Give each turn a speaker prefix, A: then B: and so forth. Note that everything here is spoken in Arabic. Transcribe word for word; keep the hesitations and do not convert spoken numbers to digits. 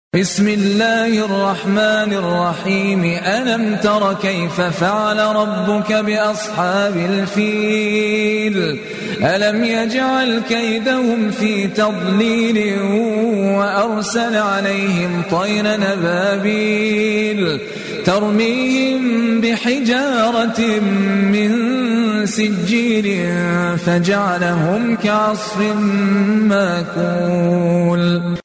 A: بسم الله الرحمن الرحيم ألم تر كيف فعل ربك بأصحاب الفيل ألم يجعل كيدهم في تضليل وأرسل عليهم طيرا أبابيل ترميهم بحجارة من سجيل فجعلهم كعصف ماكول